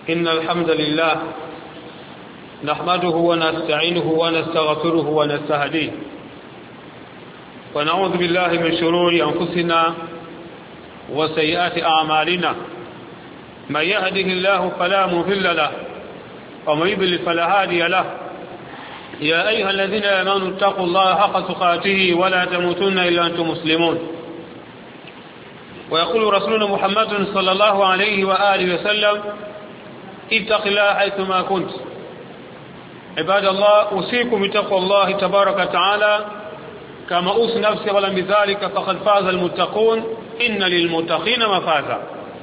إن الحمد لله نحمده ونستعينه ونستغفره ونستهديه ونعوذ بالله من شرور أنفسنا وسيئات أعمالنا من يهده الله فلا مضل له ومن يضلل فلا هادي له يا أيها الذين آمنوا اتقوا الله حق تقاته ولا تموتن إلا أنتم مسلمون ويقول رسولنا محمد صلى الله عليه وآله وسلم اتق الله حيثما كنت. عباد الله، أوصيكم بتقوى الله تبارك وتعالى كما أوصي نفسي ولم بذلك فقد فاز المتقون إن للمتقين مفازا.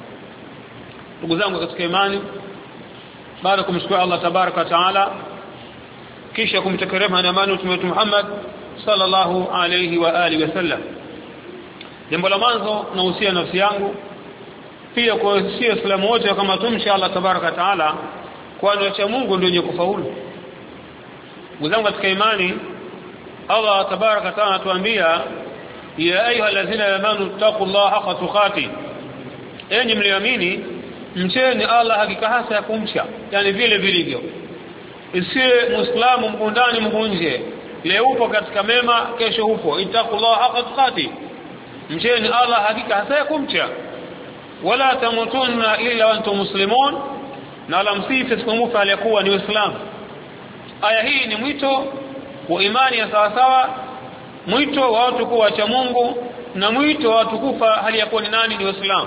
ndugu zangu katika imani, baada ya kumshukuru Allah tabaraka wa taala kisha kumtakia na amani Mtume Muhammad sallallahu alayhi wa alihi wasallam, jambo la mwanzo nahusia nafsi yangu pia kwa sisi Waislamu wote kama tumshi Allah tabaraka wa taala, kwani acha Mungu ndio mwenye kufaulu. Ndugu zangu katika imani, Allah tabaraka wa taala anatuambia ya ayyuhalladhina amanu taqullaha haqqa tuqati, enyi mlioamini mcheni Allah hakika hasa ya kumcha, yani vile vilivyo. Isiwe muislamu mkundani mkunje, leo upo katika mema kesho upo. Ittaqullaha haqqa tuqati, mcheni Allah hakika hasa ya kumcha. Wala tamutunna illa wa antum muslimun, na la msife siku aliyekuwa ni Uislamu. Aya hii ni mwito wa imani ya sawasawa, mwito wa watu kuwa cha Mungu na mwito wa watu kufa hali ya kuwa ni nani? Ni Uislamu.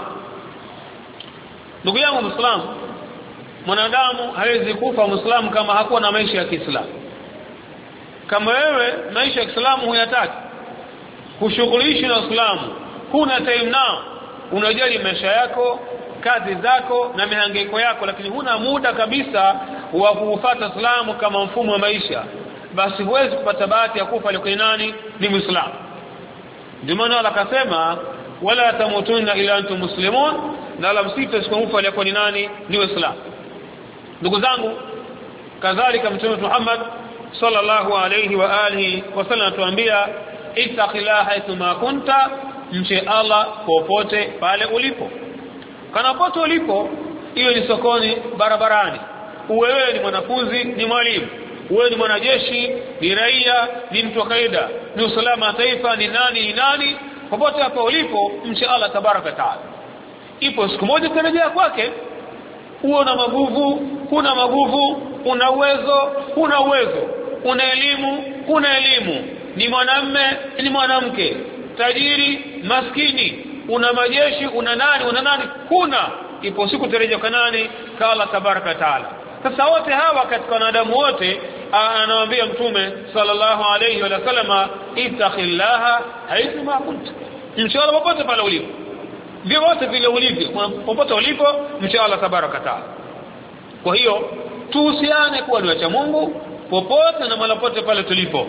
Ndugu yangu Muislamu, mwanadamu hawezi kufa Muislamu kama hakuwa na maisha ya Kiislamu. Kama wewe maisha ya Kiislamu huyataki, kushughulishi na Uislamu, huna time nao, unajali maisha yako, kazi zako na mihangaiko yako, lakini huna muda kabisa wa kufuata Uislamu kama mfumo wa maisha, basi huwezi kupata bahati ya kufa alikuwa nani? Ni Muislamu. Ndio maana Allah akasema wala tamutunna illa antum muslimun, na la msife siku alikuwa ni nani? Ni Uislamu. Ndugu zangu, kadhalika Mtume Muhammad sallallahu alayhi wa alihi wasallam atuambia ittaqillaha haythuma kunta, mche Allah popote pale ulipo. Kana popote ulipo, iwe ni sokoni, barabarani, wewe ni mwanafunzi, ni mwalimu, wewe ni mwanajeshi, ni raia, ni mtu wa kawaida, ni usalama wa taifa, ni nani, popote hapo ulipo mche Allah tabaraka taala. Ipo siku moja utarejea kwake. Una maguvu, huna maguvu, una uwezo, huna uwezo, una elimu, huna elimu, ni mwanamume, ni mwanamke, tajiri, maskini, una majeshi, una nani, huna. Ipo siku utarejea kwa nani? Kwa Allah tabaraka taala. Sasa wote hawa katika wanadamu wote anawaambia Mtume sallallahu alayhi wa sallam ittaqillaha haythuma kunta, mche Allah popote pale ulipo. Vyote vile ulivyo, popote ulipo mche Allah tabaraka taala. Kwa hiyo tuhusiane kuwa ni wacha Mungu popote na mahali pote pale tulipo.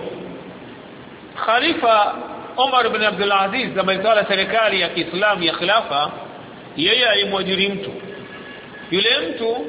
Khalifa Umar ibn Abdul Aziz ambaye alitawala serikali ya Kiislamu ya khilafa, yeye alimwajiri mtu. Yule mtu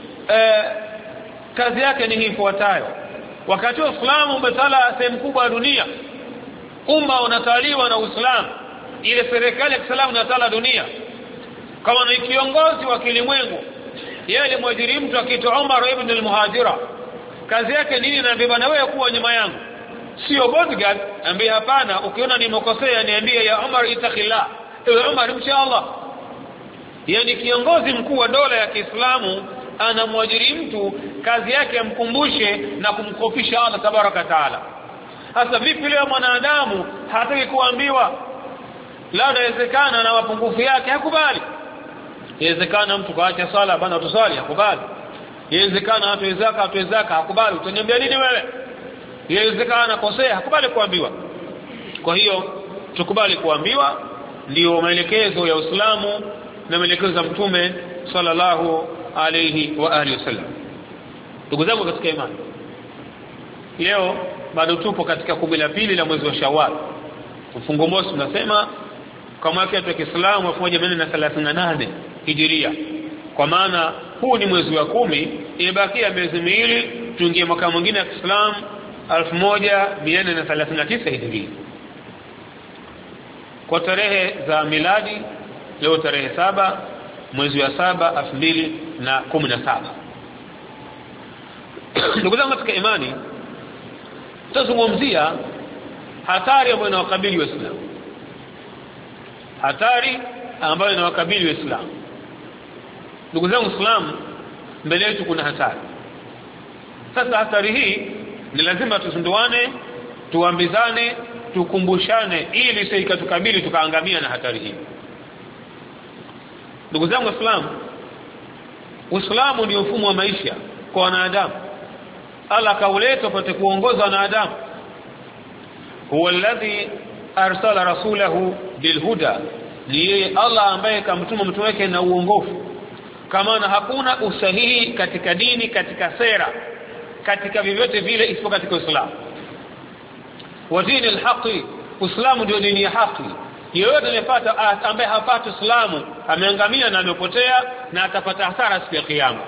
kazi yake ni ifuatayo: wakati wa Uislamu umetawala sehemu kubwa ya dunia, umma unatawaliwa na Uislamu, ile serikali ya Kiislamu inatawala dunia kama ni kiongozi wa kilimwengu. Yeye alimwajiri mtu akiitwa Umar ibn al-Muhajira. Kazi yake nini? Na bwana wewe kuwa nyuma yangu, sio bodyguard. Ambie hapana, ukiona nimekosea niambie, ya Umar ittaqillah, ewe Umar mcha Allah. Yaani kiongozi mkuu wa dola ya Kiislamu anamwajiri mtu, kazi yake amkumbushe na kumkofisha Allah tabaraka taala. Hasa vipi leo mwanadamu hataki kuambiwa? La, inawezekana na mapungufu yake hakubali. Inawezekana mtu kaacha sala bana tusali hakubali. Inawezekana atoe zaka hakubali. Utaniambia nini wewe? Inawezekana kosea hakubali kuambiwa. Kwa hiyo tukubali kuambiwa, ndio maelekezo ya Uislamu na maelekezo ya Mtume sallallahu alayhi wa alihi wasallam. Ndugu zangu katika imani, leo bado tupo katika 12 la mwezi wa Shawwal. Mfungo mosi tunasema kwa mwaka wa Kiislamu 1438 Hijiria. Kwa maana huu ni mwezi wa 10, imebakia miezi miwili tuingie mwaka mwingine wa Kiislamu 1439 Hijiria. Kwa tarehe za miladi leo tarehe 7 mwezi wa 7 2017. Ndugu zangu katika imani, tutazungumzia hatari ambayo inawakabili Waislamu. Hatari ambayo inawakabili Waislamu. Ndugu zangu Waislamu, mbele yetu kuna hatari. Sasa hatari hii ni lazima tuzinduane, tuambizane, tukumbushane ili isikatukabili tukaangamia na hatari hii. Ndugu zangu Waislamu, Uislamu ni mfumo wa maisha kwa wanadamu. Allah kauleta upate kuongoza wanadamu. Huwa alladhi arsala rasulahu bilhuda, ni yeye Allah ambaye kamtuma mtume wake na uongofu. Kama na hakuna usahihi katika dini, katika sera, katika vyovyote vile isipokuwa katika Uislamu. Wa dini alhaqi, Uislamu ndio dini ya haki. Yeyote anayepata ambaye hapata Uislamu ameangamia na amepotea na atapata hasara siku ya kiyama.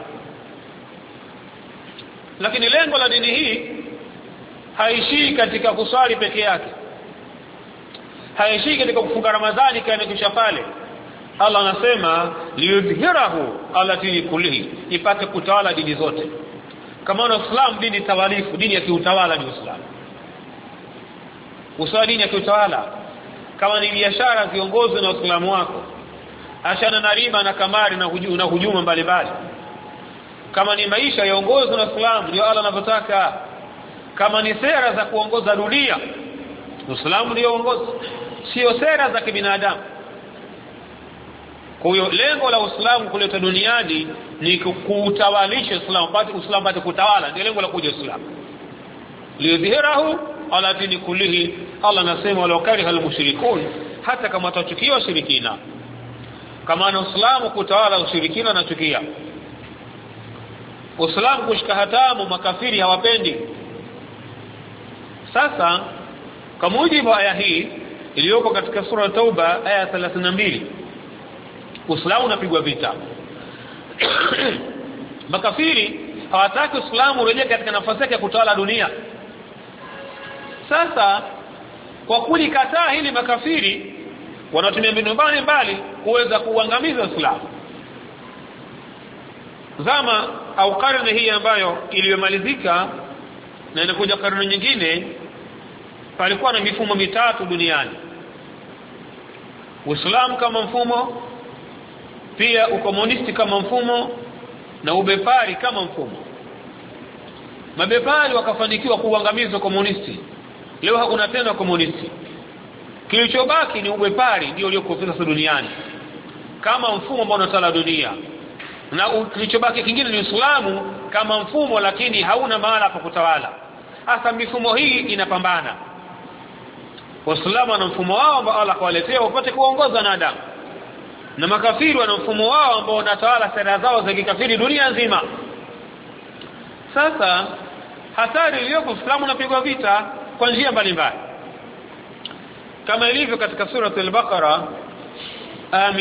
Lakini lengo la dini hii haishii katika kuswali peke yake. Haishii katika kufunga Ramadhani kana kisha pale. Allah anasema liyudhhirahu ala dini kullihi, ipate kutawala dini zote. Kama na Uislamu dini tawalifu, dini ya kiutawala ni Uislamu. Usawa dini ya kiutawala. Kama ni biashara ziongozwe na Uislamu wako. Achana na riba na kamari na hujuma mbalimbali. Kama ni maisha yaongozwe na Uislamu, ndio Allah anavyotaka. Kama ni sera za kuongoza dunia, Uislamu ndio uongozi, sio sera za kibinadamu. Kwa hiyo lengo la Uislamu kuleta duniani ni kuutawalisha Uislamu, Uislamu pate kutawala, ndio lengo la kuja Uislamu. Liyudhhirahu ala dini kullihi, Allah anasema wala karihal mushrikun, hata kama watachukia washirikina. Kama na Uislamu kutawala ushirikina na chukia. Uislamu kushika hatamu makafiri hawapendi. Sasa kwa mujibu wa aya hii iliyoko katika sura Tauba aya 32, Uislamu unapigwa vita. Makafiri hawataki Uislamu urejee katika nafasi yake ya kutawala dunia. Sasa kwa kulikataa hili, makafiri wanatumia mbinu mbalimbali kuweza kuangamiza Uislamu. Zama au karne hii ambayo iliyomalizika na inakuja karne nyingine, palikuwa na mifumo mitatu duniani. Uislamu kama mfumo, pia ukomunisti kama mfumo, na ubepari kama mfumo. Mabepari wakafanikiwa kuangamiza komunisti. Leo hakuna tena komunisti. Kilichobaki ni ubepari, ndio ulioko sasa duniani kama mfumo ambao unatawala dunia. Na kilichobaki kingine ni Uislamu kama mfumo, lakini hauna mahala pa kutawala. Hasa mifumo hii inapambana. Waislamu wana mfumo wao ambao Allah kawaletea upate kuongoza wanadamu, na makafiri wana mfumo wao ambao unatawala sera zao za kikafiri dunia nzima. Sasa hatari iliyoko, Uislamu unapigwa vita kwa njia mbalimbali, kama ilivyo katika sura al-Baqara aya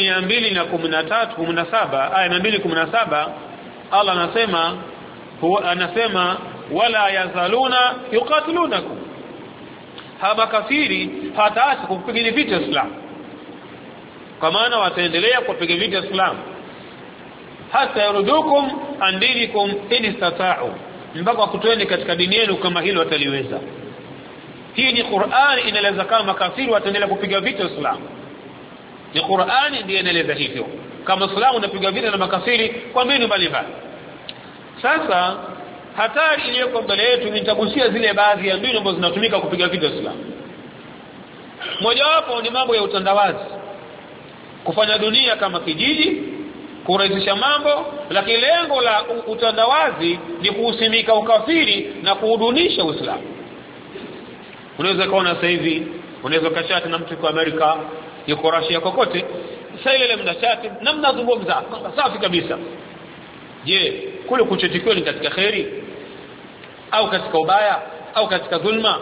217 aya 217. Allah anasema wala yazaluna yuqatilunakum, haba kafiri hataacha kupiga vita Uislamu, kwa maana wataendelea kupiga vita Uislamu hata yarudukum an dinikum in istata'u, mpaka kutoeni katika dini yenu kama hilo wataliweza. Hii ni Qur'an inaeleza kama kafiri wataendelea kupiga vita Uislamu. Ni Qur'an ndiyo inaeleza hivyo, kama Uislamu unapiga vita na makafiri kwa mbinu mbalimbali. Sasa hatari iliyoko mbele yetu, nitagusia zile baadhi ya mbinu ambazo zinatumika kupiga vita Uislamu. Mojawapo ni mambo ya utandawazi, kufanya dunia kama kijiji, kurahisisha mambo, lakini lengo la utandawazi ni kuusimika ukafiri na kuudunisha Uislamu. Unaweza kuona sasa hivi, unaweza kachati na mtu kwa Amerika, yuko Russia, kokote, sasa ile mnachati na mnazungumza safi kabisa. Je, kule kuchotikiwa ni katika khairi au katika ubaya au katika dhulma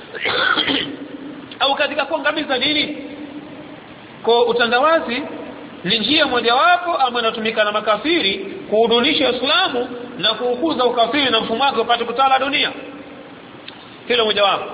au katika kuangamiza dini? Kwa utandawazi ni njia mojawapo ambayo inatumika na makafiri kuudunisha Uislamu na kuukuza ukafiri na mfumo wake upate kutawala dunia. Hilo mojawapo.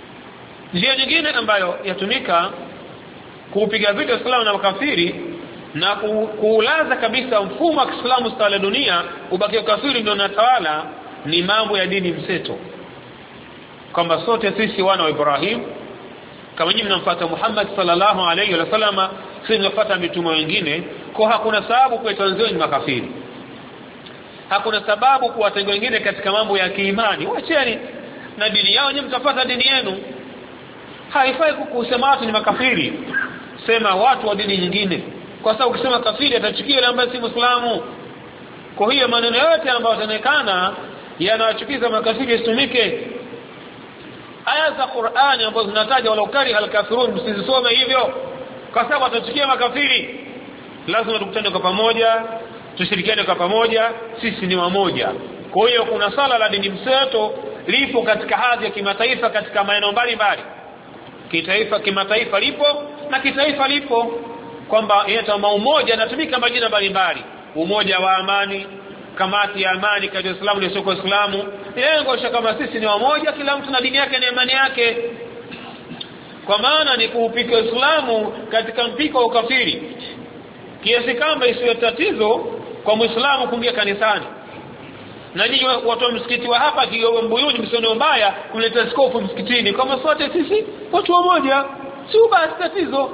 Njia nyingine ambayo yatumika kuupiga vita Uislamu na makafiri na kuulaza kabisa mfumo wa Kiislamu stala dunia ubaki ukafiri ndio unatawala, ni mambo ya dini mseto, kwamba sote sisi wana wa Ibrahim, kama nyinyi mnamfuata Muhammad sallallahu alayhi wa sallam, sisi tunafuata mitume wengine, kwa hakuna sababu kuwatanzia ni makafiri, hakuna sababu kuwatenga wengine katika mambo ya kiimani. Waacheni na dini yao, nyinyi mtafuata dini yenu. Haifai kusema watu ni makafiri, sema watu wa dini nyingine, kwa sababu ukisema kafiri atachukia yule ambaye si Muislamu. Kwa hiyo maneno yote ambayo yanaonekana yanawachukiza makafiri yasitumike. Aya za Qur'ani ambazo zinataja wala ukari al-kafirun msizisome hivyo, kwa sababu atachukia makafiri. Lazima tukutane kwa pamoja, tushirikiane kwa pamoja, sisi ni wamoja. Kwa hiyo kuna sala la dini mseto lipo katika hadhi ya kimataifa katika maeneo mbalimbali. Kitaifa, kimataifa lipo na kitaifa lipo, kwamba inaitwa umoja, natumika majina mbalimbali: umoja wa amani, kamati ya amani kati ya Uislamu na sio Uislamu. Lengo kama sisi ni wamoja, kila mtu na dini yake na imani yake, kwa maana ni kuupika Uislamu katika mpiko wa ukafiri, kiasi kama isiwe tatizo kwa Muislamu kuingia kanisani. Na nyinyi watu wa msikiti wa hapa Kigogo Mbuyuni msione mbaya kuleta skofu msikitini, kama sote sisi watu wamoja, si basi tatizo.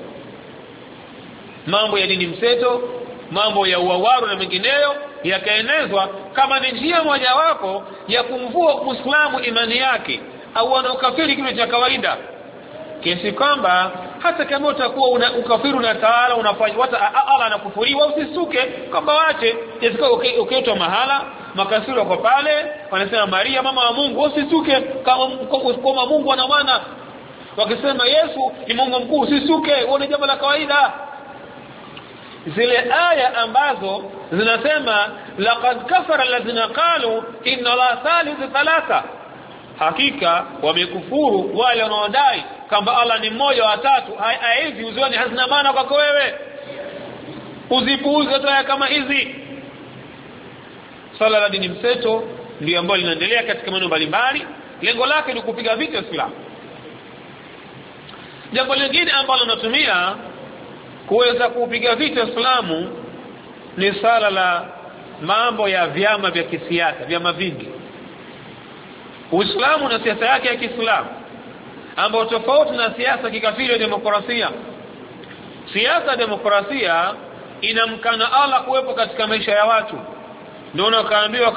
Mambo ya dini mseto, mambo ya uwawaru na mengineyo yakaenezwa kama ni njia moja wapo ya kumvua Muislamu imani yake au ana ukafiri kitu cha kawaida, kiasi kwamba hata kama utakuwa una ukafiri na taala unafanya hata Allah anakufuriwa, usisuke kwamba wache yasika ukiitwa mahala makasiri kwa pale wanasema Maria mama wa Mungu, usisuke kama Mungu ana maana. Wakisema Yesu ni Mungu mkuu, usisuke, uone jambo la kawaida. Zile aya ambazo zinasema laqad kafara alladhina qalu inna la thalithu thalatha, hakika wamekufuru wale wanaodai kwamba Allah ni mmoja wa tatu. Hizi uzioni hazina maana kwako wewe, uzipuuze aya kama hizi. Sala la dini mseto ndio ambalo linaendelea katika maeneo mbalimbali, lengo lake ni kupiga vita Uislamu. Jambo lingine ambalo natumia kuweza kupiga vita Uislamu ni sala la mambo ya vyama vya kisiasa, vyama vingi. Uislamu na siasa yake ya Kiislamu ambao tofauti na siasa kikafiri ya demokrasia. Siasa ya demokrasia inamkana Allah kuwepo katika maisha ya watu. Ndio kaambiwa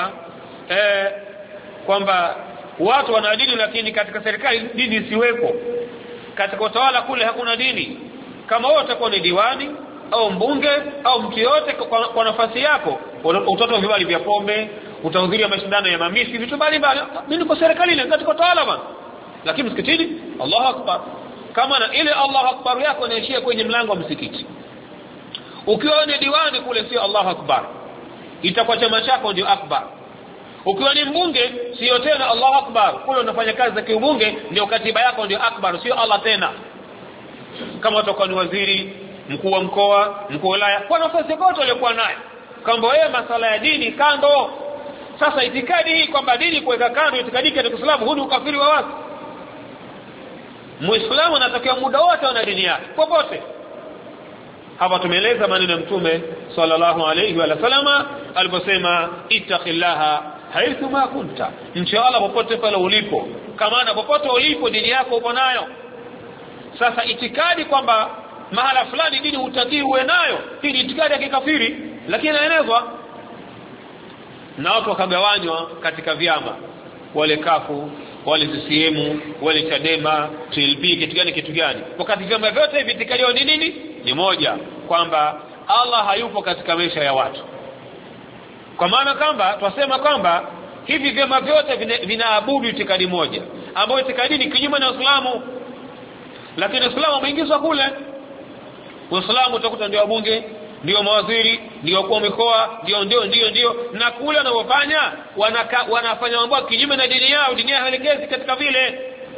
kwamba watu wana dini, lakini katika serikali dini isiwepo. Katika utawala kule hakuna dini. Kama wewe utakuwa ni diwani au mbunge au mtu yote kwa nafasi yako, utatoa vibali vya pombe, utahudhuria mashindano ya mamisi, vitu mbalimbali. Mimi niko serikalini katika utawala bwana, lakini msikitini Allahu Akbar. Kama na ile Allahu Akbar yako inaishia kwenye mlango wa msikiti. Ukiwa ni diwani kule sio Allahu Akbar, itakuwa chama chako ndio akbar. Ukiwa ni mbunge sio tena Allahu Akbar, kule unafanya kazi za kiubunge ndio katiba yako ndio akbar, sio Allah tena. Kama utakuwa ni waziri, mkuu wa mkoa, mkuu wa wilaya, kwa nafasi yote aliyokuwa nayo, kwamba wewe masala ya dini kando. Sasa itikadi hii kwamba dini kuweka kando itikadi ya Uislamu, huu ni ukafiri wa wazi. Muislamu anatakiwa muda wote ana dini yake popote. Hapa tumeeleza maneno ya Mtume sallallahu alayhi wa sallama aliposema ittaqillaha haithu ma kunta, mcha Allah popote pale ulipo. Kama na popote ulipo dini yako uko nayo. Sasa itikadi kwamba mahala fulani dini hutaki uwe nayo, hii ni itikadi ya kikafiri, lakini inaenezwa na watu wakagawanywa katika vyama, wale kafu, wale CCM, wale Chadema, TLP, kitu gani. Wakati vyama vyote hivi itikadi ni nini? Ni moja, kwamba Allah hayupo katika maisha ya watu. Kwa maana kwamba twasema kwamba hivi vyama vyote vinaabudu itikadi moja, ambayo itikadi ni kinyume na Uislamu. Lakini Uislamu umeingizwa kule. Uislamu utakuta ndio wabunge, ndio mawaziri, ndio wakuu wa mikoa, ndio na kule wanaofanya wanafanya mambo kinyume na dini yao. Dini yao haelekezi katika vile.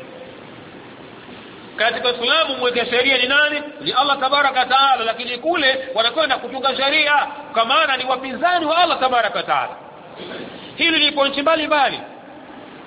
Katika Uislamu mweka sheria ni nani? Ni Allah tabaraka taala, lakini kule wanakwenda kutunga sheria kwa maana ni wapinzani wa Allah tabaraka taala. Hili lipo nchi mbalimbali.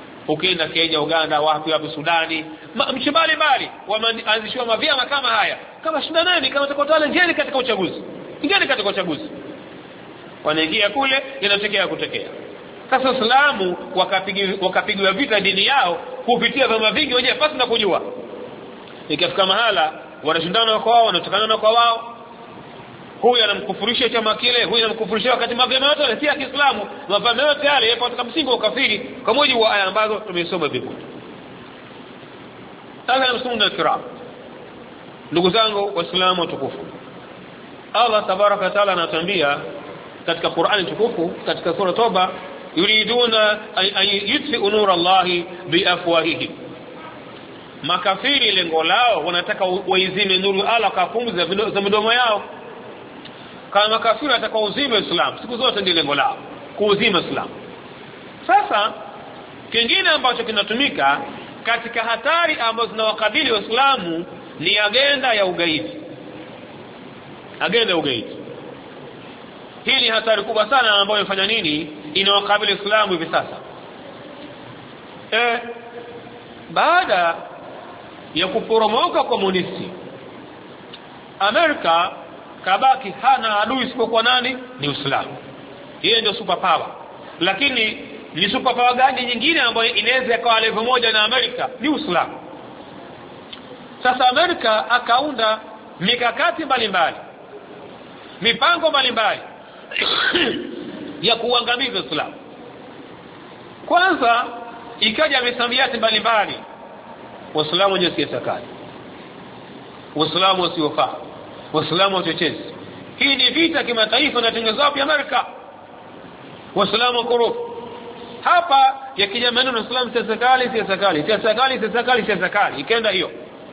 Ukienda Kenya, Uganda, wapi Sudani, nchi mbalimbali wameanzishwa mavyama kama haya kama shindaneni, kama mtakotawala njeni katika uchaguzi, ingeni katika uchaguzi. Wanaingia kule, inatokea kutokea. Sasa Uislamu wakapigwa vita dini yao kupitia vyama vingi wenyewe pasi na kujua. Ikafika mahala wanashindana kwa wao, wanatokana na kwa wao. Huyu anamkufurisha chama kile, huyu anamkufurisha, wakati mapema yote si ya Kiislamu, mapema yote yale yapo katika msingi wa ukafiri kwa mujibu wa aya ambazo tumesoma vipo. Sasa msumuna al-kiram, ndugu zangu waislamu watukufu, Allah tabaraka wa taala anatuambia katika Qur'ani tukufu katika sura Toba, yuriduna an yutfi'u nura Allahi biafwahihim. Makafiri lengo lao wanataka waizime nuru Allah kwa pumzi za midomo yao. Kama makafiri watakao uzima Uislamu, siku zote ndio lengo lao, kuuzima Uislamu. Sasa kingine ambacho kinatumika katika hatari ambazo zinawakabili Waislamu ni agenda ya ugaidi. Agenda ya ugaidi hii ni hatari kubwa sana ambayo inafanya nini, inawakabili Uislamu hivi sasa. Baada ya kuporomoka komunisti, Amerika kabaki hana adui isipokuwa nani? Ni Uislamu. Yeye ndio super power. Lakini ni super power gani nyingine ambayo inaweza ikawa level moja na Amerika? Ni Uislamu. Sasa Amerika akaunda mikakati mbalimbali, mipango mbalimbali ya kuangamiza Uislamu. Kwanza ikaja misamiati mbalimbali, Waislamu wenye siasa kali, Waislamu wasiofaa, Waislamu wachochezi. Hii ni vita kimataifa na tengenezo wapi Amerika? Waislamu korofu. Hapa yakija maneno Uislamu siasa kali, siasa kali, siasa kali, siasa kali, siasa kali, ikaenda hiyo.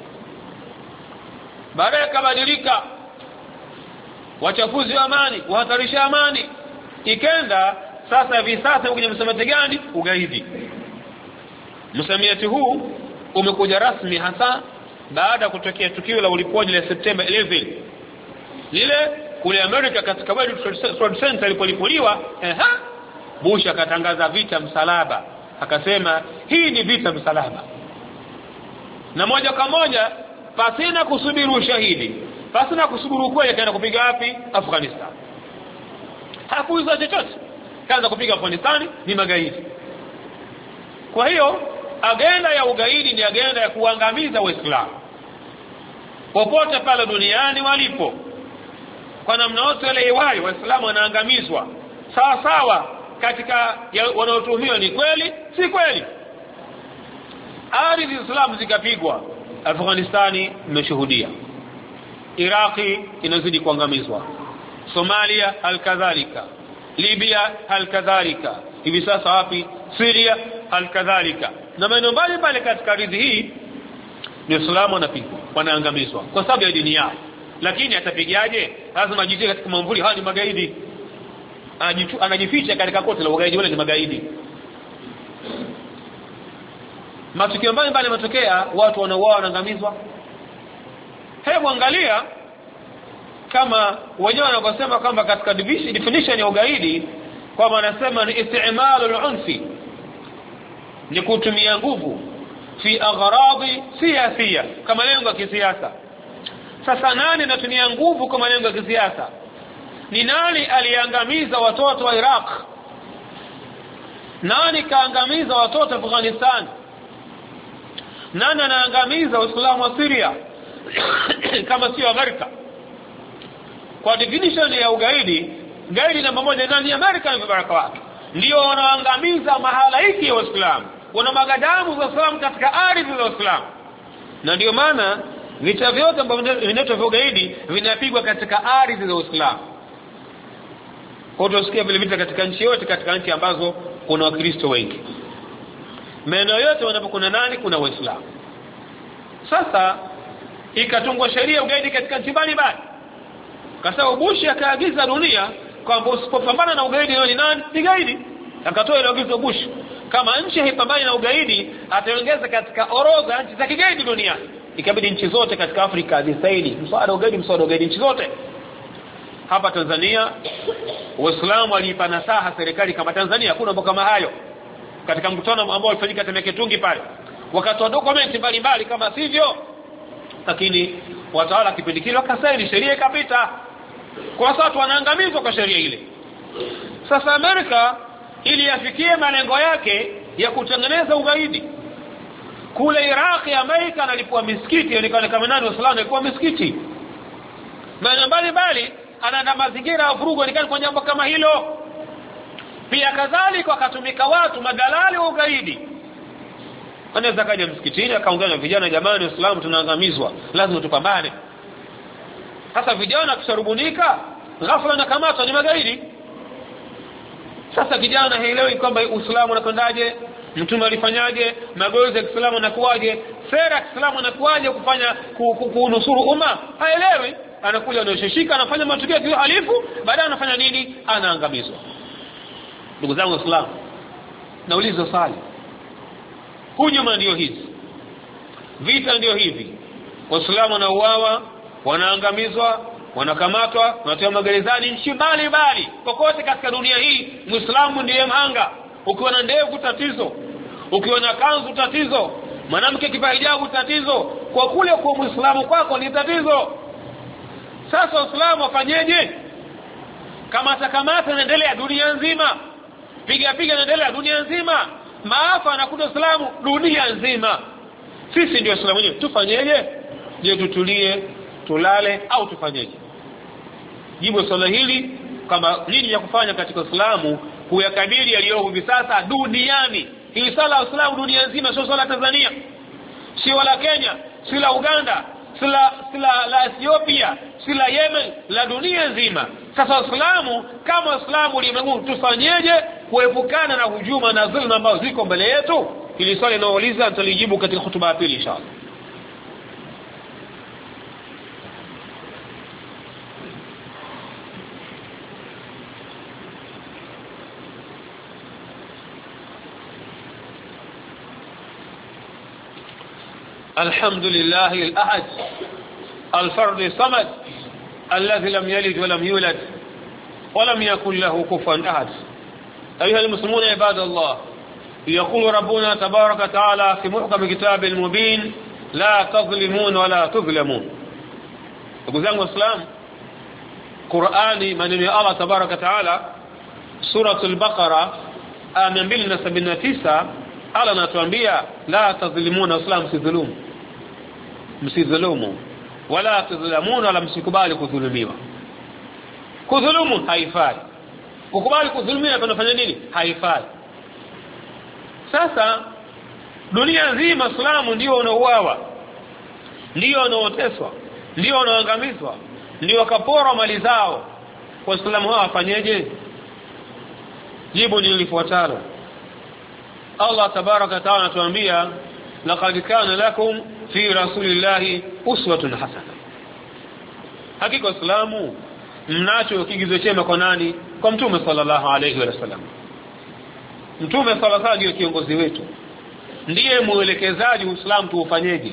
Baadaye kabadilika, wachafuzi wa amani, wahatarisha amani, ikaenda sasa hivi sasa kwenye msamiati gani? Ugaidi. Msamiati huu umekuja rasmi hasa baada kutokea tukio la ulipuaji la September 11 lile kule Amerika katika World Trade Center ilipolipuliwa. Bush akatangaza vita msalaba, akasema hii ni vita msalaba, na moja kwa moja pasina kusubiri ushahidi, pasina kusubiri ukweli, akaenda kupiga wapi? Afghanistan. Hakuuza chochote, kaanza kupiga Afghanistan, ni magaidi. Kwa hiyo agenda ya ugaidi ni agenda ya kuangamiza Waislamu popote pale duniani walipo, kwa namna yote ile iwayo Waislamu wanaangamizwa sawa sawa. Katika wanaotuhumiwa ni kweli si kweli, ardhi za Uislamu zikapigwa. Afghanistani imeshuhudia, Iraqi inazidi kuangamizwa, Somalia halikadhalika, Libya halikadhalika, hivi sasa wapi? Syria halikadhalika, na maeneo mbalimbali katika ardhi hii ni Waislamu wanapigwa, wanaangamizwa kwa sababu ya dini yao. Lakini atapigaje? Lazima ajitie katika mamvuli, hawa ni magaidi. Anajificha katika koti la ugaidi, wale ni magaidi. Matukio mbalimbali yametokea, watu wanauawa, wanaangamizwa. Hebu angalia kama wenyewe wanavyosema kwamba katika definition ya ugaidi kwamba wanasema ni isti'malul unfi, ni kutumia nguvu fi aghradi siyasiya, kama lengo la kisiasa. Sasa nani anatumia nguvu kama lengo la kisiasa? Ni nani aliangamiza watoto wa Iraq? Nani kaangamiza watoto wa Afghanistan? Nani anaangamiza Waislamu wa Syria kama sio Amerika? Kwa definition ya ugaidi, gaidi namba moja nani? Amerika na vibaraka wake. Ndio wanaangamiza mahalaiki ya Waislamu, wanamwaga damu za Waislamu katika ardhi za Waislamu. Na ndio maana vita vyote ambavyo vinaitwa vya ugaidi vinapigwa katika ardhi za Waislamu. Kwa hiyo tusikia vile vita katika nchi yote, katika nchi ambazo kuna Wakristo wengi. Maeneo yote wanapokuna nani? Kuna Waislamu. Sasa ikatungwa sheria ugaidi katika nchi mbalimbali. Kwa sababu Bush akaagiza dunia kwamba usipopambana na ugaidi ni nani? Ni gaidi. Akatoa ile agizo Bush, kama nchi haipambani na ugaidi ataongeza katika orodha nchi za kigaidi duniani. Ikabidi nchi zote katika Afrika zisaini mswada ugaidi nchi zote. Hapa Tanzania Waislamu waliipa nasaha serikali kama Tanzania, hakuna mambo kama hayo. Katika mkutano ambao ulifanyika Temeke Tungi pale, wakatoa dokumenti mbalimbali kama sivyo. Lakini watawala kipindi kile wakasaini sheria ikapita. Kwa sababu watu wanaangamizwa kwa sheria ile. Sasa Amerika ili yafikie malengo yake ya kutengeneza ugaidi, kule Iraq Amerika analipua misikiti, inaonekana kama nani Waislamu alikuwa misikiti. Maana mbali anaandaa mazingira ya vurugu inaonekana kwa jambo kama hilo. Pia kadhalika wakatumika watu madalali wa ugaidi. Anaweza kaja msikitini akaongea na vijana, jamani Waislamu tunaangamizwa, lazima tupambane. Sasa vijana kusharubunika, ghafla na kamata ni magaidi. Sasa kijana haelewi kwamba Uislamu unakwendaje, mtume alifanyaje, magozi ya Kiislamu yanakuaje, sera ya Kiislamu yanakuaje kufanya kunusuru umma, haelewi. Anakuja anashishika, anafanya matukio ya kihalifu, baadaye anafanya nini? Anaangamizwa. Ndugu zangu Waislamu, nauliza swali, hujuma ndio hizi, vita ndio hivi, Waislamu wanauawa, wanaangamizwa, wanakamatwa, wanatoa magerezani nchi mbalimbali. Kokote katika dunia hii Muislamu ndiye mhanga. Ukiwa na ndevu tatizo, ukiwa na kanzu tatizo, mwanamke kivaa hijabu tatizo, kwa kule kwa Muislamu kwako ni tatizo. Sasa Waislamu wafanyeje? Kamata inaendelea dunia nzima, piga inaendelea dunia nzima, maafa anakuja Uislamu dunia nzima. Sisi ndio Waislamu wenyewe, tufanyeje? Je, tutulie, tulale au tufanyeje? Jibu swala hili kama nini ya kufanya katika Uislamu kuyakabili yaliyo hivi sasa duniani. Hili sala Uislamu dunia nzima, sio sala Tanzania, sio la Kenya, sio la Uganda, sio la Ethiopia, sio la Yemen, la dunia nzima. Sasa Uislamu kama Uislamu ulimwenguni tufanyeje kuepukana na hujuma na dhulma ambazo ziko mbele yetu? Hili swali nauliza, nitalijibu katika hutuba ya pili inshallah. الحمد لله الأحد الفرد الصمد الذي لم يلد ولم يولد ولم يكن له كفوا أحد. أيها المسلمون عباد الله، يقول ربنا تبارك وتعالى في محكم كتاب المبين: لا تظلمون ولا تظلمون. وقزان الإسلام قرآني من الله تبارك وتعالى سورة البقرة آمن بلنا 79 ala natuambia la tadhlimuna, Islam msidhulumu, wala tadhlamuna, wala msikubali kudhulumiwa. Kudhulumu haifai, kukubali kudhulumiwa tunafanya nini? Haifai. Sasa dunia nzima Islamu ndio wanauawa, ndio wanaoteswa, ndio wanaangamizwa, ndio wakapora mali zao. Waislamu hao wafanyeje? Jibu ni lifuatalo. Allah tabaraka taala anatuambia: laqad kana lakum fi rasulillahi uswatun hasana. Hakika Uislamu mnacho kigizo chema kwa nani? Kwa Mtume sallallahu alayhi wasallam. Mtume sallallahu alayhi ndiye kiongozi wetu, ndiye muelekezaji Uislamu tuufanyeje.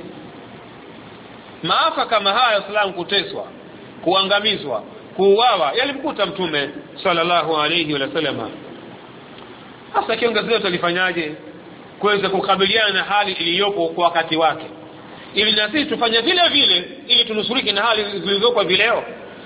Maafa kama haya Uislamu, kuteswa, kuangamizwa, kuuawa, yalimkuta Mtume sallallahu alayhi wasallam. Sasa kiongozi wetu alifanyaje kuweza kukabiliana na hali iliyopo kwa wakati wake, ili na sisi tufanye vile vile ili tunusurike na hali zilizopo vileo?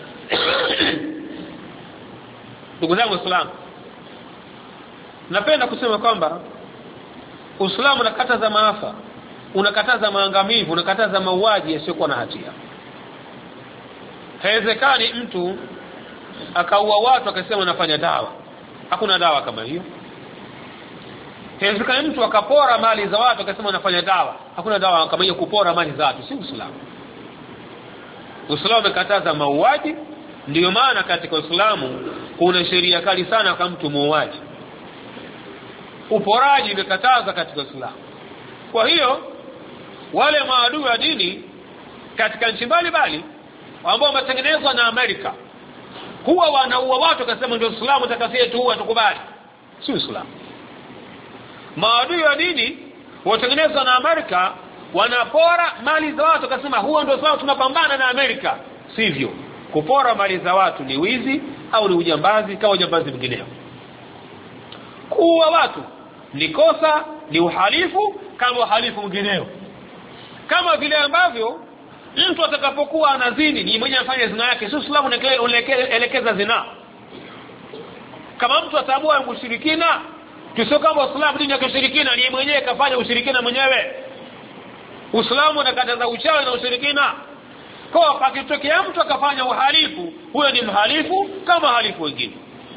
Ndugu zangu Waislamu, napenda kusema kwamba Uislamu unakataza maafa, unakataza maangamivu, unakataza mauaji yasiyokuwa na hatia. Haiwezekani mtu akaua watu akasema anafanya dawa. Hakuna dawa kama hiyo. Haiwezekani mtu akapora mali za watu akasema anafanya dawa. Hakuna dawa kama hiyo, kupora mali za watu si Uislamu. Uislamu umekataza mauaji. Ndio maana katika Uislamu kuna sheria kali sana kwa mtu muuaji. Uporaji umekataza katika Uislamu. Kwa hiyo wale maadui wa dini katika nchi mbalimbali ambao wametengenezwa na Amerika huwa wanaua watu akasema ndio Uislamu takasie tu tukubali. Si Uislamu. Maadui wa dini watengenezwa na Amerika wanapora mali za watu akasema huo ndio sawa, tunapambana na Amerika. Sivyo. Kupora mali za watu ni wizi au ni ujambazi kama ujambazi mwingine. Kuua watu ni kosa, ni uhalifu kama uhalifu mwingine. Kama vile ambavyo mtu atakapokuwa anazini ni mwenye afanye zina yake, sio Uislamu unaelekeza zina. Kama mtu ataamua ushirikina, tusio kama Uislamu dini ya kushirikina, ni mwenyewe kafanya ushirikina mwenyewe. Uislamu unakataza uchawi na ushirikina. Kwa pakitokea mtu akafanya uhalifu, huyo ni mhalifu kama halifu wengine.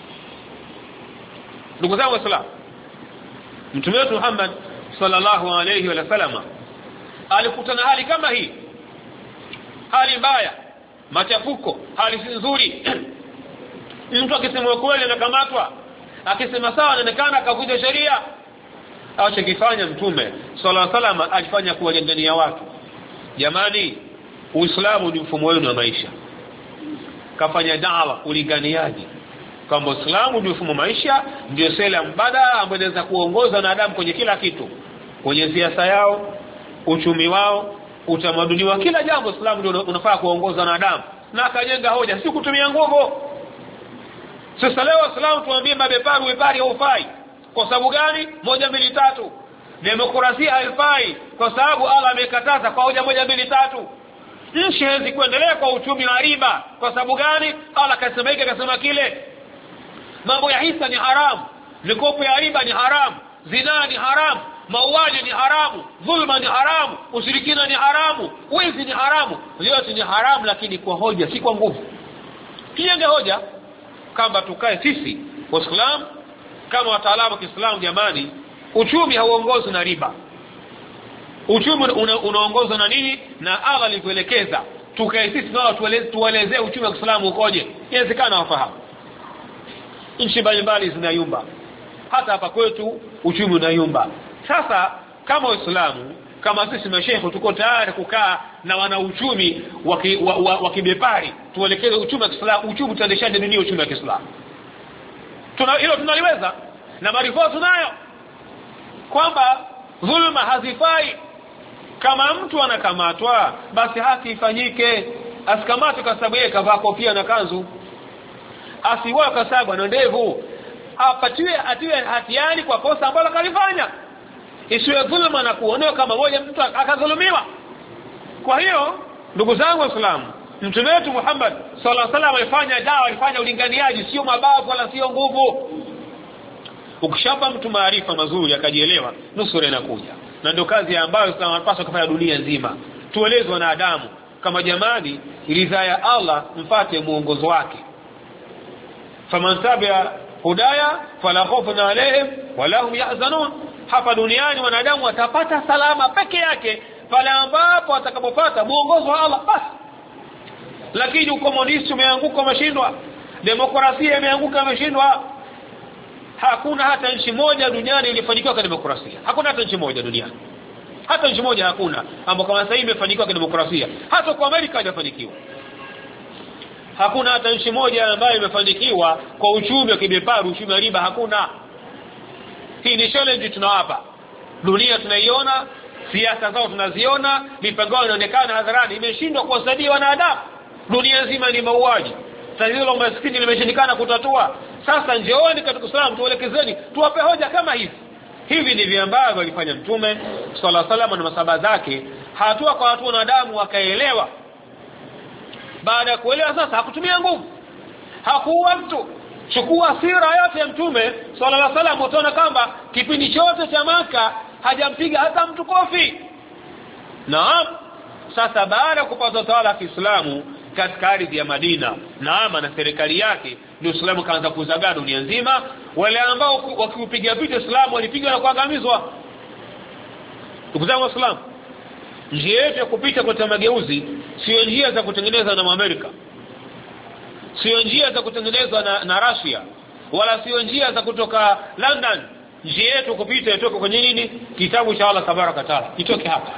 Ndugu zangu Waislamu, Mtume wetu Muhammad sallallahu alayhi wa sallam alikutana hali kama hii, hali mbaya, machafuko, hali nzuri. Mtu akisema kweli anakamatwa, akisema sawa anaonekana akavunja sheria. Alichokifanya Mtume sallallahu alayhi wa sallam alifanya kuwalingania watu, jamani, Uislamu ni mfumo wenu wa maisha. Kafanya da'wa, ulinganiaji kwamba Uislamu ni mfumo wa maisha, ndio sera mbadala ambayo inaweza kuongoza wanadamu kwenye kila kitu, kwenye siasa yao, uchumi wao, utamaduni wao, kila jambo Uislamu ndio unafaa kuongoza wanadamu. Na akajenga hoja, si kutumia nguvu. Sasa leo Uislamu tuambie mabeparu wepari haufai. Kwa sababu gani? 1 2 3. Demokrasia haifai kwa sababu Allah amekataza kwa hoja 1 2 3. Nchi haiwezi kuendelea kwa uchumi wa riba kwa sababu gani? Allah akasema hiki akasema kile. Mambo ya hisa ni haramu, mikopo ya riba ni haramu, zina ni haramu, mauaji ni haramu, dhulma ni haramu, ushirikina ni haramu, wizi ni haramu. Yote ni haramu, lakini kwa hoja, si kwa nguvu. Kijenge hoja kama tukae sisi Waislamu kama wataalamu wa Kiislamu, jamani, uchumi hauongozwi na riba. Uchumi unaongozwa na nini? Na Allah alivyoelekeza. Tukae sisi nao tuelezee uchumi wa Kiislamu ukoje. Inawezekana wafahamu. Nchi mbalimbali zinayumba, hata hapa kwetu uchumi unayumba. Sasa kama Waislamu, kama sisi mashehe, tuko tayari kukaa na wana uchumi wa kibepari, tuelekeze uchumi wa Kiislamu, uchumi utaendeshaje dunia, uchumi wa Kiislamu. Hilo tunaliweza, na maarifa tunayo kwamba dhulma hazifai. Kama mtu anakamatwa, basi haki ifanyike. Asikamatwe kwa sababu yeye kavaa kofia na kanzu, asiwe kwa sababu ana ndevu, atiwe hatiani kwa kosa ambalo kalifanya. Isiwe dhulma na kuonewa kama moja mtu akadhulumiwa. Kwa hiyo ndugu zangu Waislamu, Mtume wetu Muhammad sallallahu alaihi wasallam alifanya dawa, alifanya ulinganiaji, sio mabavu wala sio nguvu. Ukishapa mtu maarifa mazuri akajielewa, nusura inakuja. Na ndio kazi ambayo tunapaswa kufanya dunia nzima. Tuelezwe wanadamu kama jamani, ridhaa ya Allah mfate muongozo wake. Faman tabi'a hudaya fala khawfun alayhim wala hum yahzanun. Hapa duniani wanadamu watapata salama peke yake pale ambapo watakapopata muongozo wa Allah basi. Lakini ukomunisti umeanguka, umeshindwa. Demokrasia imeanguka, imeshindwa. Hakuna hata nchi moja duniani ilifanikiwa kwa demokrasia. Hakuna hata nchi moja duniani. Hata nchi moja hakuna ambapo kama sasa imefanikiwa kwa demokrasia. Hata kwa Amerika haijafanikiwa. Hakuna hata nchi moja ambayo imefanikiwa kwa uchumi wa kibeparu, uchumi wa riba, hakuna. Hii ni challenge tunawapa. Dunia tunaiona, siasa zao tunaziona, mipango yao inaonekana hadharani, imeshindwa kuwasaidia wanadamu. Dunia nzima ni mauaji. Tatizo la umaskini limeshindikana kutatua. Sasa njooni katika Uislamu tuelekezeni, tuwape hoja kama hizi. Hivi ndivyo ambavyo alifanya Mtume sallallahu alaihi wasallam na masahaba zake, hatua kwa hatua wanadamu wakaelewa. Baada ya kuelewa sasa hakutumia nguvu, hakuua mtu. Chukua sira yote ya Mtume sallallahu alaihi wasallam, utaona kwamba kipindi chote cha Maka hajampiga hata mtu kofi. Naam. Sasa baada ya kupata utawala wa Kiislamu katika ardhi ya Madina, naama na serikali yake, ndio Uislamu kaanza kuzagaa dunia nzima. Wale ambao wakiupiga vita Uislamu walipigwa na kuangamizwa. Ndugu zangu Waislamu, njia yetu ya kupita kwa mageuzi sio njia za kutengeneza na Amerika, sio njia za kutengenezwa na Russia, wala sio njia za kutoka London. Njia yetu kupita itoke kwenye nini? Kitabu cha Allah tabaraka taala. Itoke hapa.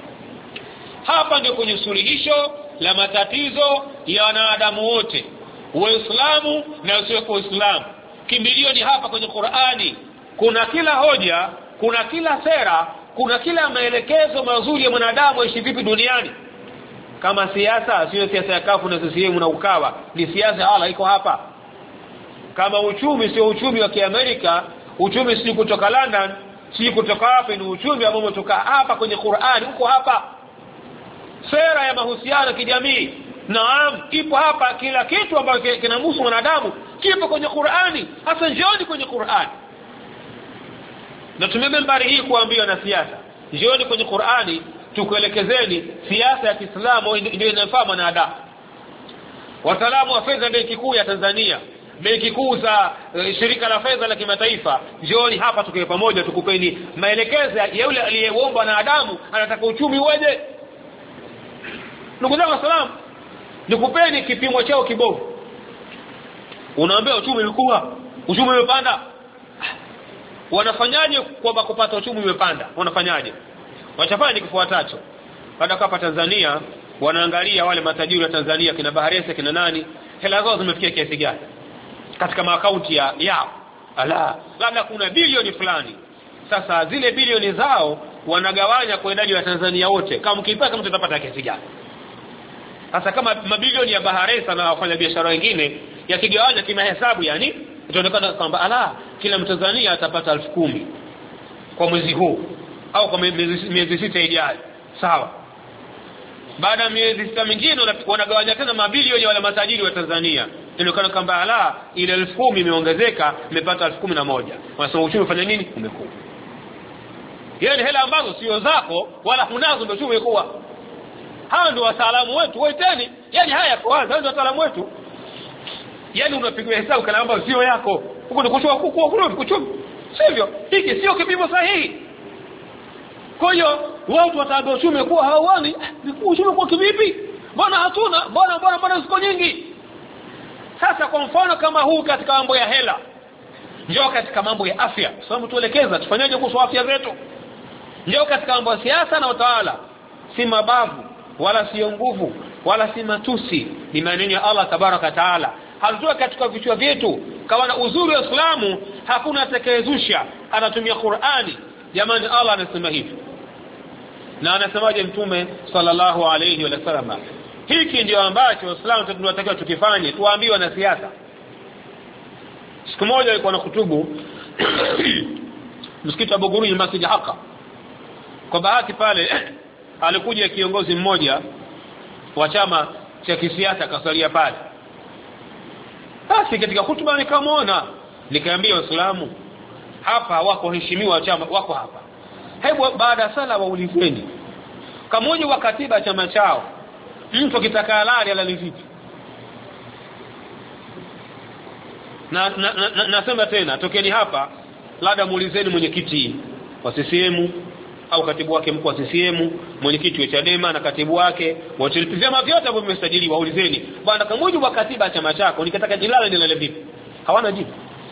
Hapa ndio kwenye suluhisho la matatizo ya wanadamu wote, Waislamu na wasio Waislamu. Kimbilio ni hapa kwenye Qur'ani. Kuna kila hoja, kuna kila sera, kuna kila maelekezo mazuri ya mwanadamu aishi vipi duniani. Kama siasa, sio siasa ya kafu na CCM na Ukawa, ni siasa ya Allah iko hapa. Kama uchumi, sio uchumi wa Kiamerika, uchumi si kutoka London, si kutoka hapa, ni uchumi ambao umetoka hapa kwenye Qur'ani, uko hapa. sera ya mahusiano kijamii. Naam, kipo hapa, kila kitu ambacho kinamhusu wanadamu kipo kwenye Qur'ani. Hasa njooni kwenye Qur'ani. Na tumebembari hii kuambiwa na siasa. Njooni kwenye Qur'ani tukuelekezeni siasa ya Kiislamu ndio inafaa wanadamu. Wataalamu wa fedha benki kuu ya Tanzania, benki kuu za shirika la fedha la kimataifa, njooni hapa tukae pamoja tukupeni maelekezo ya yule aliyeomba wanadamu anataka uchumi uweje. Ndugu zangu waislamu, nikupeni kipimo chao kibovu. Unaambia uchumi ulikuwa, uchumi umepanda. Wanafanyaje kwa kupata uchumi umepanda? Wanafanyaje? Wachafanya ni kifuatacho. Baada hapa Tanzania wanaangalia wale matajiri wa Tanzania kina Baharesa kina nani, hela zao zimefikia kiasi gani katika maakaunti yao. Labda kuna bilioni fulani. Sasa zile bilioni zao wanagawanya kwa idadi ya Tanzania wote. Kama mkipata mtu atapata kiasi gani? Sasa kama mabilioni ya Baharesa na wafanya biashara wengine yakigawanya kimahesabu, yani itaonekana kwamba kila Mtanzania atapata 10,000 kwa mwezi huu au kwa miezi 6 ijayo. Sawa. Baada ya miezi 6 mingine wanagawanya tena mabilioni ya wale matajiri wa Tanzania. Inaonekana kwamba ile 10,000 imeongezeka, imepata 11,000. Wanasema uchumi ufanya nini? Umekuwa. Yaani hela ambazo sio zako wala hunazo ndio uchumi umekuwa. Hawa ndio wataalamu wetu, waiteni. Yaani haya kwanza ndio wataalamu wetu. Yaani unapiga hesabu kana kwamba sio yako. Huko ni kuchukua. Sivyo? Hiki sio kipimo sahihi. Kwa hiyo watu wataambia uchumi kuwa hawani, uchumi kwa kivipi? Mbona hatuna? Mbona ziko nyingi? Sasa kwa mfano kama huu katika mambo ya hela, njoo katika mambo ya afya. Sababu tuelekeza tufanyaje kuhusu afya zetu. Njoo katika mambo ya siasa na utawala. Si mabavu wala sio nguvu wala si matusi, ni maneno ya Allah tabaraka taala. Hazua katika vichwa vyetu. Kama na uzuri wa Uislamu hakuna atakayezusha, anatumia Qur'ani. Jamani, Allah anasema hivi. Na anasemaje Mtume sallallahu alayhi wa sallam? Hiki ndio ambacho Uislamu tunatakiwa tukifanye, tuambiwe na siasa. Siku moja alikuwa na hutubu msikiti wa Buguruni, Masjid Haka. Kwa bahati pale alikuja kiongozi mmoja wa chama cha kisiasa kasalia pale. Basi katika hutuba nikamwona, nikaambia Waislamu hapa wako heshimiwa wa chama wako hapa. Hebu baada ya sala waulizeni kama mmoja wa katiba chama chao mtu akitaka halali halali vipi. Nasema tena, tokeni hapa labda muulizeni mwenyekiti wa CCM au katibu wake mkuu wa CCM, mwenyekiti wa Chadema na katibu wake, wote vyama vyote ambavyo vimesajiliwa, waulizeni bwana kama mmoja wa katiba chama chako nikitaka nilale vipi? Hawana jibu.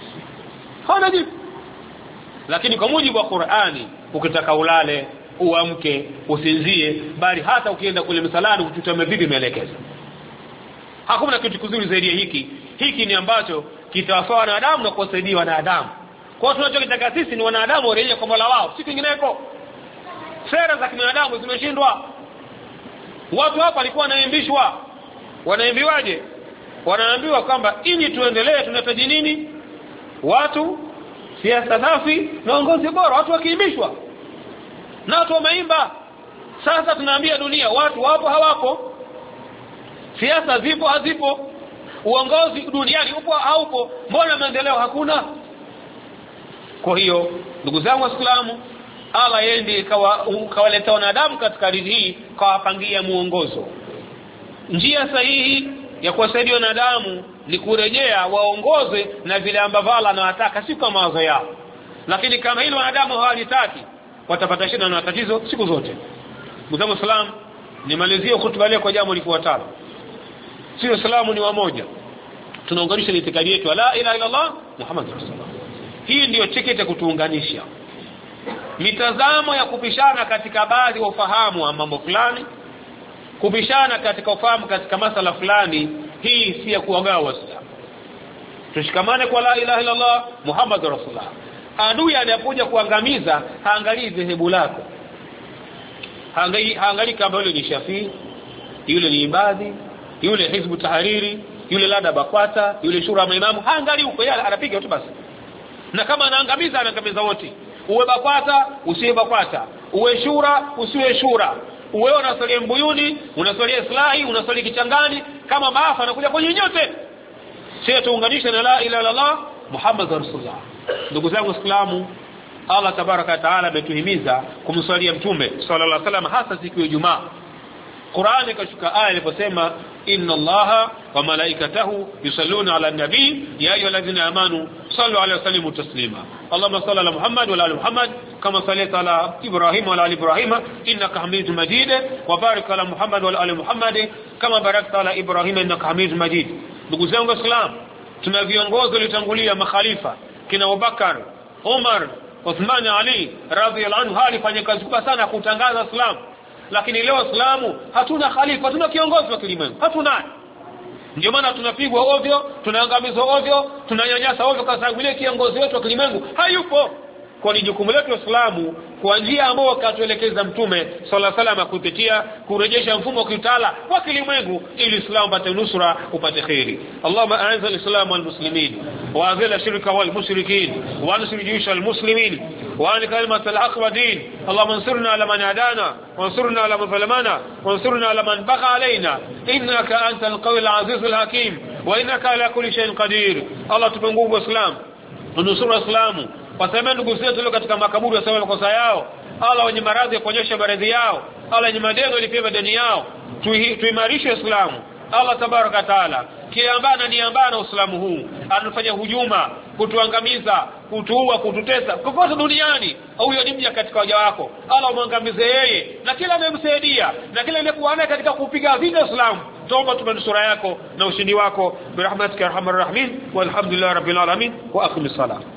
Lakini kwa mujibu wa Qur'ani, ukitaka ulale, uamke, usinzie, bali hata ukienda kule msalani ututame vipi maelekezo. Hakuna kitu kizuri zaidi ya hiki. Hiki ni ambacho kitawafaa wanadamu na kuwasaidia wanadamu. Kwa hiyo tunachotaka sisi ni wanadamu warejee kwa Mola wao, si kingineko. Sera za kibinadamu zimeshindwa. Watu hapa walikuwa wanaimbishwa. Wanaimbiwaje? Wanaambiwa kwamba ili tuendelee tunahitaji nini? Watu, siasa safi na uongozi bora. Watu wakiimbishwa na watu wameimba. Sasa tunaambia dunia watu wapo hawapo, siasa zipo hazipo, uongozi duniani upo haupo, mbona maendeleo hakuna? Kwa hiyo ndugu zangu Waislamu, Allah yeye kawaleta wanadamu katika ardhi hii, kawapangia muongozo. Njia sahihi ya kuwasaidia wanadamu ni kurejea waongoze na vile ambavyo Allah anawataka, si kama mawazo yao. Lakini kama hilo wanadamu hawalitaki, watapata shida na matatizo siku zote. Ndugu zangu Waislamu, nimalizie hotuba leo kwa jambo lifuatalo. Sisi Waislamu ni wamoja. Tunaunganisha itikadi yetu la ilaha illa Allah Muhammad rasulullah. Hii ndio tiketi ya kutuunganisha. Mitazamo ya kupishana katika baadhi ya ufahamu wa mambo fulani, kupishana katika ufahamu katika masala fulani, hii si ya kuwagawa Waislamu. Tushikamane kwa la ilaha illa Allah Muhammad rasulullah. Adui anapokuja kuangamiza, haangalii dhehebu lako. Haangalii kama yule ni Shafii, yule ni Ibadhi, yule Hizbu Tahariri, yule Lada Bakwata, yule Shura Maimamu, haangalii huko, yale anapiga tu basi. Na kama anaangamiza wote. Uwe Bakwata, usiwe Bakwata, uwe Shura, usiwe Shura, wewe unaswalia Mbuyuni, unaswalia Islahi, unaswalia Kichangani, kama maafa anakuja kwenye nyote. Sisi tuunganishe na la ilaha illallah Muhammadur Rasulullah. Ndugu zangu Waislamu, Allah tabaraka taala ametuhimiza kumswalia mtume sallallahu alaihi wasallam hasa siku ya Ijumaa. Qur'ani kashuka aya iliposema inna Allaha wa malaikatahu yusalluna ala nabii ya ayyuhalladhina amanu sallu alayhi wa sallimu taslima. Allahumma salli ala Muhammad wa ala Muhammad kama sallaita ala Ibrahim wa ala ali Ibrahim innaka Hamidum Majid wa barik ala Muhammad wa ala ali Muhammad kama barakta ala Ibrahim innaka Hamidum Majid. Ndugu zangu Waislamu, tuna viongozi waliotangulia makhalifa kina Abubakar, Umar, Uthman, Ali radhiyallahu anhu alifanya kazi kubwa sana kutangaza Islam. Lakini leo Waislamu hatuna khalifa, hatuna kiongozi wa kilimwengu, hatuna. Ndio maana tunapigwa ovyo, tunaangamizwa ovyo, tunanyanyasa ovyo kwa sababu ile kiongozi wetu wa kilimwengu hayupo. Kwa ni jukumu letu Waislamu kwa njia ambayo katuelekeza mtume sallallahu alaihi wasallam kupitia kurejesha mfumo wa kiutawala wa kilimwengu ili Uislamu upate nusura, upate khairi. Allahumma a'izz al-islam wal muslimin wa azil ash-shirka wal mushrikin wa ansur jaysh al-muslimin wa an kalimat al-haq wa din. Allahumma ansurna ala man adana wansurna ala man zalamana wansurna ala man bagha alaina innaka antal qawi al-aziz al-hakim wa innaka ala kulli shay'in qadir. Allah tupe nguvu Islam, nusura Islamu. Wasema ndugu zetu leo katika makaburi wasema makosa yao, Allah wenye maradhi kuonyesha maradhi yao, Allah wenye madeni walipia madeni yao. Tuimarishe Uislamu. Allah tabaraka taala kiambana ni ambana Uislamu huu anafanya hujuma kutuangamiza, kutuua, kututesa kokote duniani, au huyo ni mja katika waja wako. Allah umwangamize yeye na kila anayemsaidia na kila aliyekuwa naye katika kupiga vita Uislamu. Tuomba tumanusura yako na ushindi wako birahmatika ya arhamar rahimin walhamdulillahi rabbil alamin wa aqimis salat.